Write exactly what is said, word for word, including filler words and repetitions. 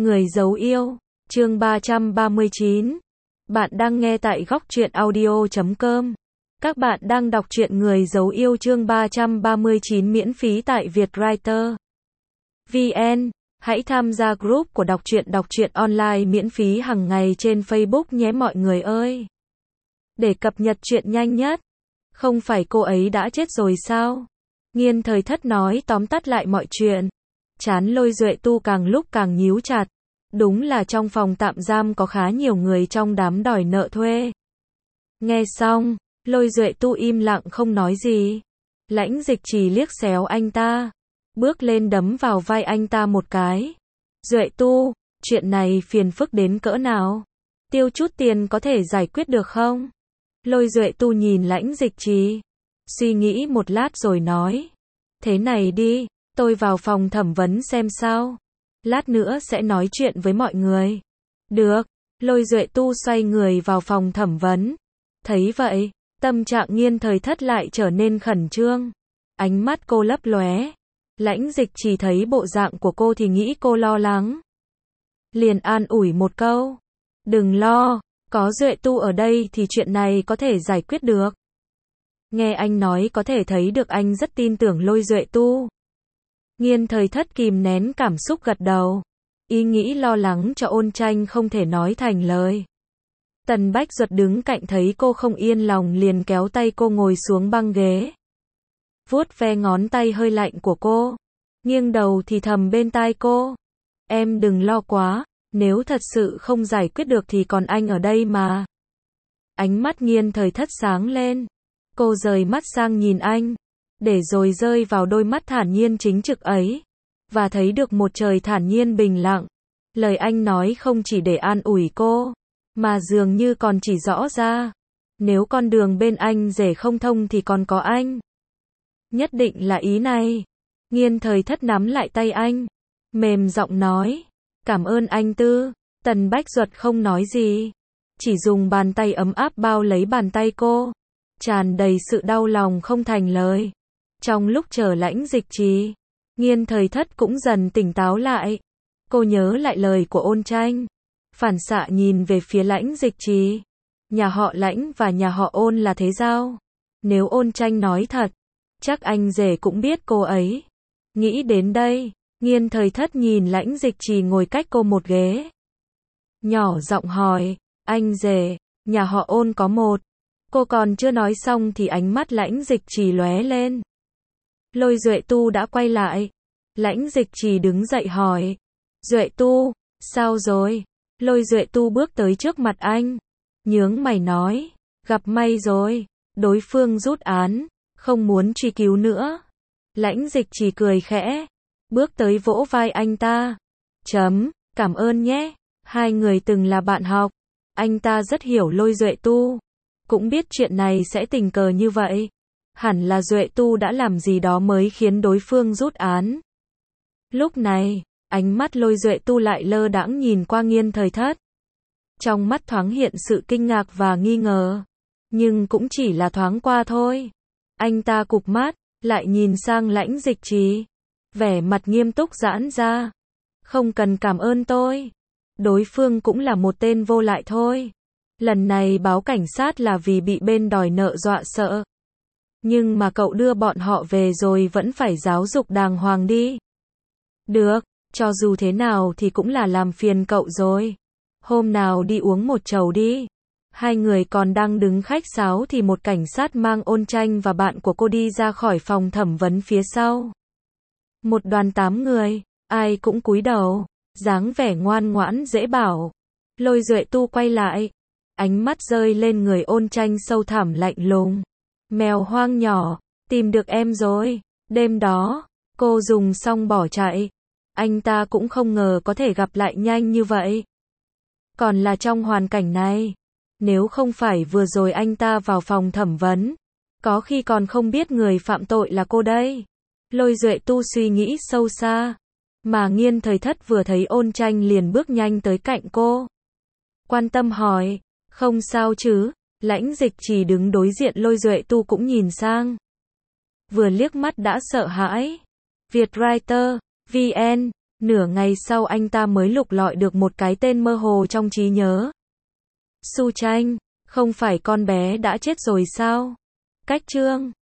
Người giấu yêu, chương ba trăm ba mươi chín. Bạn đang nghe tại góc truyện audio chấm com. Các bạn đang đọc truyện Người giấu yêu chương ba trăm ba mươi chín miễn phí tại Vietwriter vê en. Hãy tham gia group của đọc truyện đọc truyện online miễn phí hàng ngày trên Facebook nhé mọi người ơi. Để cập nhật truyện nhanh nhất. Không phải cô ấy đã chết rồi sao? Nghiên Thời Thất nói tóm tắt lại mọi chuyện. Trán Lôi Duệ Tu càng lúc càng nhíu chặt. Đúng là trong phòng tạm giam có khá nhiều người trong đám đòi nợ thuê. Nghe xong, Lôi Duệ Tu im lặng không nói gì. Lãnh Dịch Trì liếc xéo anh ta, bước lên đấm vào vai anh ta một cái. Duệ Tu, chuyện này phiền phức đến cỡ nào? Tiêu chút tiền có thể giải quyết được không? Lôi Duệ Tu nhìn Lãnh Dịch Trì, suy nghĩ một lát rồi nói. Thế này đi, tôi vào phòng thẩm vấn xem sao. Lát nữa sẽ nói chuyện với mọi người. Được, Lôi Duệ Tu xoay người vào phòng thẩm vấn. Thấy vậy, tâm trạng Nghiên Thời Thất lại trở nên khẩn trương. Ánh mắt cô lấp lóe. Lãnh Dịch Trì thấy bộ dạng của cô thì nghĩ cô lo lắng. Liền an ủi một câu. Đừng lo, có Duệ Tu ở đây thì chuyện này có thể giải quyết được. Nghe anh nói có thể thấy được anh rất tin tưởng Lôi Duệ Tu. Nghiên Thời Thất kìm nén cảm xúc gật đầu. Ý nghĩ lo lắng cho Ôn Tranh không thể nói thành lời. Tần Bách Duật đứng cạnh thấy cô không yên lòng liền kéo tay cô ngồi xuống băng ghế. Vuốt ve ngón tay hơi lạnh của cô. Nghiêng đầu thì thầm bên tai cô. Em đừng lo quá, nếu thật sự không giải quyết được thì còn anh ở đây mà. Ánh mắt Nghiên Thời Thất sáng lên. Cô rời mắt sang nhìn anh. Để rồi rơi vào đôi mắt thản nhiên chính trực ấy. Và thấy được một trời thản nhiên bình lặng. Lời anh nói không chỉ để an ủi cô, mà dường như còn chỉ rõ ra. Nếu con đường bên anh rể không thông thì còn có anh. Nhất định là ý này. Nghiên Thời Thất nắm lại tay anh. Mềm giọng nói. Cảm ơn anh Tư. Tần Bách Duật không nói gì. Chỉ dùng bàn tay ấm áp bao lấy bàn tay cô. Tràn đầy sự đau lòng không thành lời. Trong lúc chờ Lãnh Dịch Trì, Nghiên Thời Thất cũng dần tỉnh táo lại. Cô nhớ lại lời của Ôn Tranh. Phản xạ nhìn về phía Lãnh Dịch Trì. Nhà họ Lãnh và nhà họ Ôn là thế giao. Nếu Ôn Tranh nói thật, chắc anh rể cũng biết cô ấy. Nghĩ đến đây, Nghiên Thời Thất nhìn Lãnh Dịch Trì ngồi cách cô một ghế. Nhỏ giọng hỏi, anh rể, nhà họ Ôn có một. Cô còn chưa nói xong thì ánh mắt Lãnh Dịch Trì lóe lên. Lôi Duệ Tu đã quay lại. Lãnh Dịch Trì đứng dậy hỏi. Duệ Tu, sao rồi? Lôi Duệ Tu bước tới trước mặt anh. Nhướng mày nói. Gặp may rồi. Đối phương rút án. Không muốn truy cứu nữa. Lãnh Dịch Trì cười khẽ. Bước tới vỗ vai anh ta. Chấm, cảm ơn nhé. Hai người từng là bạn học. Anh ta rất hiểu Lôi Duệ Tu. Cũng biết chuyện này sẽ tình cờ như vậy. Hẳn là Duệ Tu đã làm gì đó mới khiến đối phương rút án. Lúc này, ánh mắt Lôi Duệ Tu lại lơ đãng nhìn qua Nghiên Thời Thất. Trong mắt thoáng hiện sự kinh ngạc và nghi ngờ. Nhưng cũng chỉ là thoáng qua thôi. Anh ta cụp mắt, lại nhìn sang Lãnh Dịch Trì. Vẻ mặt nghiêm túc giãn ra. Không cần cảm ơn tôi. Đối phương cũng là một tên vô lại thôi. Lần này báo cảnh sát là vì bị bên đòi nợ dọa sợ. Nhưng mà cậu đưa bọn họ về rồi vẫn phải giáo dục đàng hoàng đi. Được, cho dù thế nào thì cũng là làm phiền cậu rồi. Hôm nào đi uống một chầu đi. Hai người còn đang đứng khách sáo thì một cảnh sát mang Ôn Tranh và bạn của cô đi ra khỏi phòng thẩm vấn phía sau. Một đoàn tám người, ai cũng cúi đầu, dáng vẻ ngoan ngoãn dễ bảo. Lôi Duệ Tu quay lại. Ánh mắt rơi lên người Ôn Tranh sâu thẳm lạnh lùng. Mèo hoang nhỏ, tìm được em rồi. Đêm đó, cô dùng xong bỏ chạy. Anh ta cũng không ngờ có thể gặp lại nhanh như vậy. Còn là trong hoàn cảnh này. Nếu không phải vừa rồi anh ta vào phòng thẩm vấn, có khi còn không biết người phạm tội là cô đây. Lôi Duệ Tu suy nghĩ sâu xa. Mà Nghiên Thời Thất vừa thấy Ôn Tranh liền bước nhanh tới cạnh cô. Quan tâm hỏi, không sao chứ? Lãnh Dịch Trì đứng đối diện Lôi Duệ Tu cũng nhìn sang. Vừa liếc mắt đã sợ hãi. Vietwriter vê en Nửa ngày sau anh ta mới lục lọi được một cái tên mơ hồ trong trí nhớ. Su Tranh, không phải con bé đã chết rồi sao? Cách Trương